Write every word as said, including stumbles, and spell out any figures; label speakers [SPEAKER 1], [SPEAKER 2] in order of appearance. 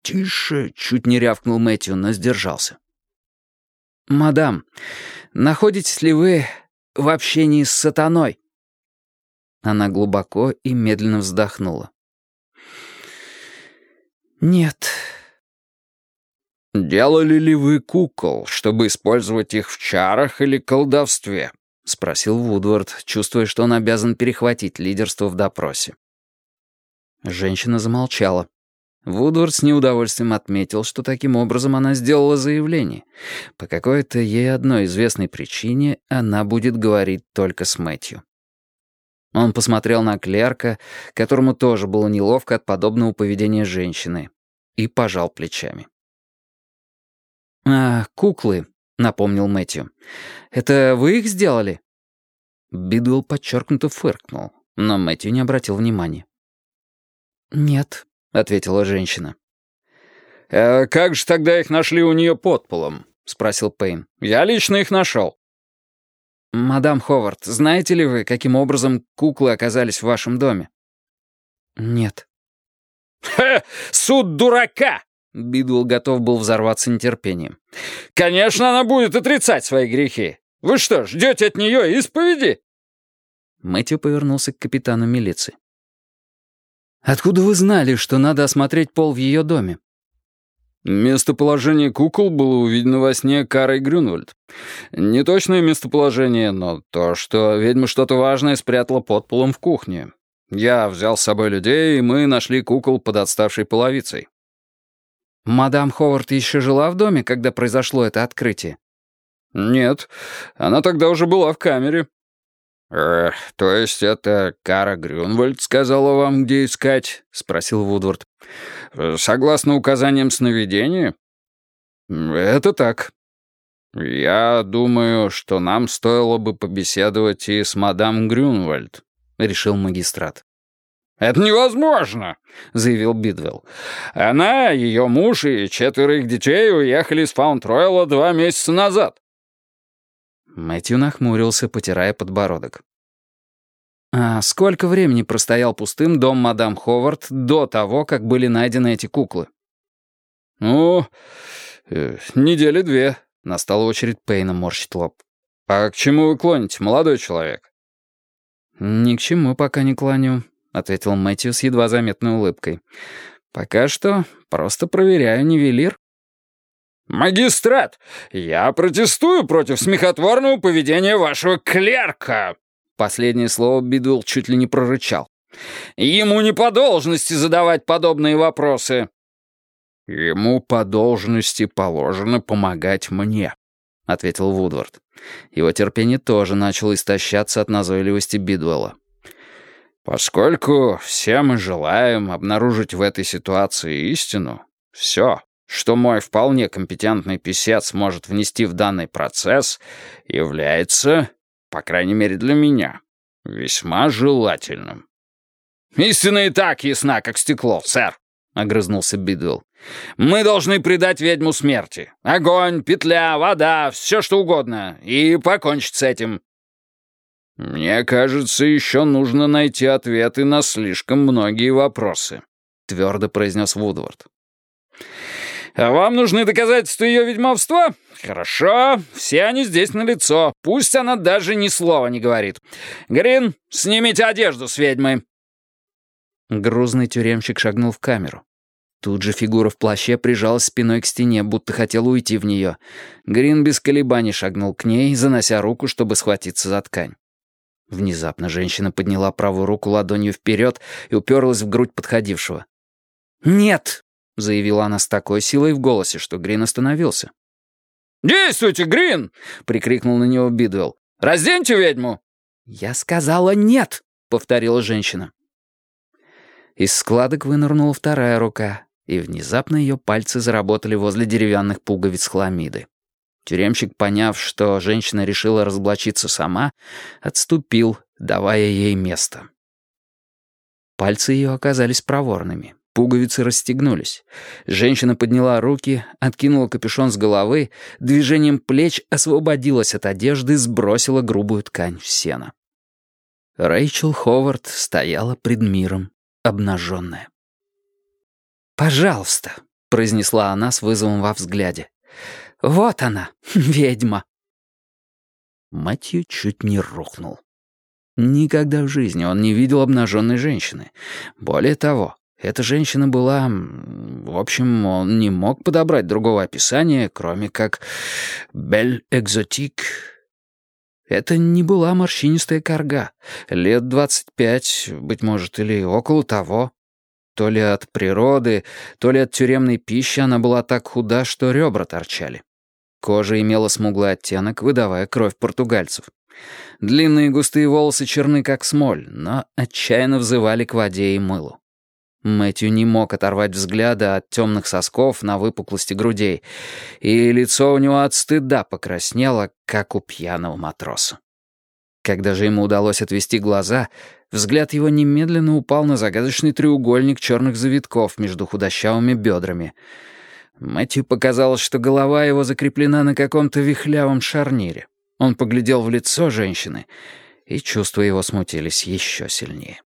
[SPEAKER 1] «Тише!» — чуть не рявкнул Мэтью, но сдержался. «Мадам, находитесь ли вы в общении с сатаной?» Она глубоко и медленно вздохнула. «Нет».
[SPEAKER 2] «Делали ли вы кукол, чтобы использовать их в чарах или колдовстве?» — спросил Вудвард, чувствуя, что он обязан перехватить лидерство в допросе.
[SPEAKER 1] Женщина замолчала. Вудвард с неудовольствием отметил, что таким образом она сделала заявление. По какой-то ей одной известной причине она будет говорить только с Мэтью. Он посмотрел на клерка, которому тоже было неловко от подобного поведения женщины, и пожал плечами. «А, куклы», — напомнил Мэтью. «Это вы их сделали?» Бидуэлл подчеркнуто фыркнул, но Мэтью не обратил внимания. «Нет», — ответила женщина.
[SPEAKER 2] «Э, «Как же тогда их нашли у нее под полом?» — спросил Пейн. «Я лично их нашел».
[SPEAKER 1] «Мадам Ховард, знаете ли вы, каким образом куклы оказались в вашем доме?» «Нет».
[SPEAKER 2] «Ха! Суд дурака!»
[SPEAKER 1] Бидуэлл готов был взорваться нетерпением.
[SPEAKER 2] «Конечно, она будет отрицать свои грехи. Вы что, ждете от нее исповеди?»
[SPEAKER 1] Мэтью повернулся к капитану милиции. «Откуда вы знали, что надо осмотреть пол в ее доме?»
[SPEAKER 2] Местоположение кукол было увидено во сне Карой Грюнвальд. Не точное местоположение, но то, что ведьма что-то важное спрятала под полом в кухне. Я взял с собой людей, и мы нашли кукол под отставшей половицей.
[SPEAKER 1] «Мадам Ховард еще жила в доме, когда произошло это открытие?»
[SPEAKER 2] «Нет, она тогда уже была в камере». «Э, то есть это Кара Грюнвальд сказала вам, где искать?» — спросил Вудвард. «Согласно указаниям сновидения?» «Это так». «Я думаю, что нам стоило бы побеседовать и с мадам Грюнвальд», — решил магистрат. «Это невозможно», — заявил Бидвелл. «Она, ее муж и четверо их детей уехали из Фаунд-Ройла два месяца назад».
[SPEAKER 1] Мэтью нахмурился, потирая подбородок. «А сколько времени простоял пустым дом мадам Ховард до того, как были найдены эти куклы?»
[SPEAKER 2] «Ну, э, недели две», — настала очередь Пейна морщить лоб. «А к чему вы клоните, молодой человек?»
[SPEAKER 1] «Ни к чему пока не клоню», — ответил Мэтью с едва заметной улыбкой. «Пока что просто проверяю нивелир».
[SPEAKER 2] «Магистрат, я протестую против смехотворного поведения вашего клерка!» Последнее слово Бидуэлл чуть ли не прорычал. «Ему не по должности задавать подобные вопросы». «Ему по должности положено помогать мне», — ответил Вудвард. Его терпение тоже начало истощаться от назойливости Бидуэлла. «Поскольку все мы желаем обнаружить в этой ситуации истину, все, что мой вполне компетентный писец может внести в данный процесс, является, по крайней мере для меня, весьма желательным». «Истина и так ясна, как стекло, сэр», — огрызнулся Бидуэлл. «Мы должны предать ведьму смерти. Огонь, петля, вода, все что угодно, и покончить с этим». «Мне кажется, еще нужно найти ответы на слишком многие вопросы», — твердо произнес Вудвард. «А вам нужны доказательства ее ведьмовства? Хорошо, все они здесь налицо. Пусть она даже ни слова не говорит. Грин, снимите одежду с ведьмы».
[SPEAKER 1] Грузный тюремщик шагнул в камеру. Тут же фигура в плаще прижалась спиной к стене, будто хотела уйти в нее. Грин без колебаний шагнул к ней, занося руку, чтобы схватиться за ткань. Внезапно женщина подняла правую руку ладонью вперед и уперлась в грудь подходившего. «Нет!» — заявила она с такой силой в голосе, что Грин остановился.
[SPEAKER 2] «Действуйте, Грин!» — прикрикнул на него Бидуэлл. «Разденьте ведьму!»
[SPEAKER 1] «Я сказала нет!» — повторила женщина. Из складок вынырнула вторая рука, и внезапно ее пальцы заработали возле деревянных пуговиц хламиды. Тюремщик, поняв, что женщина решила разоблачиться сама, отступил, давая ей место. Пальцы ее оказались проворными. Пуговицы расстегнулись. Женщина подняла руки, откинула капюшон с головы, движением плеч освободилась от одежды, сбросила грубую ткань в сено. Рэйчел Ховард стояла пред миром, обнаженная. «Пожалуйста», — произнесла она с вызовом во взгляде. «Вот она, ведьма!» Мэтью чуть не рухнул. Никогда в жизни он не видел обнаженной женщины. Более того, эта женщина была... В общем, он не мог подобрать другого описания, кроме как «бель экзотик». Это не была морщинистая карга. Лет двадцать пять, быть может, или около того. То ли от природы, то ли от тюремной пищи она была так худа, что ребра торчали. Кожа имела смуглый оттенок, выдавая кровь португальцев. Длинные густые волосы черны, как смоль, но отчаянно взывали к воде и мылу. Мэтью не мог оторвать взгляда от темных сосков на выпуклости грудей, и лицо у него от стыда покраснело, как у пьяного матроса. Когда же ему удалось отвести глаза, взгляд его немедленно упал на загадочный треугольник черных завитков между худощавыми бедрами. Мэтью показалось, что голова его закреплена на каком-то вихлявом шарнире. Он поглядел в лицо женщины, и чувства его смутились еще сильнее.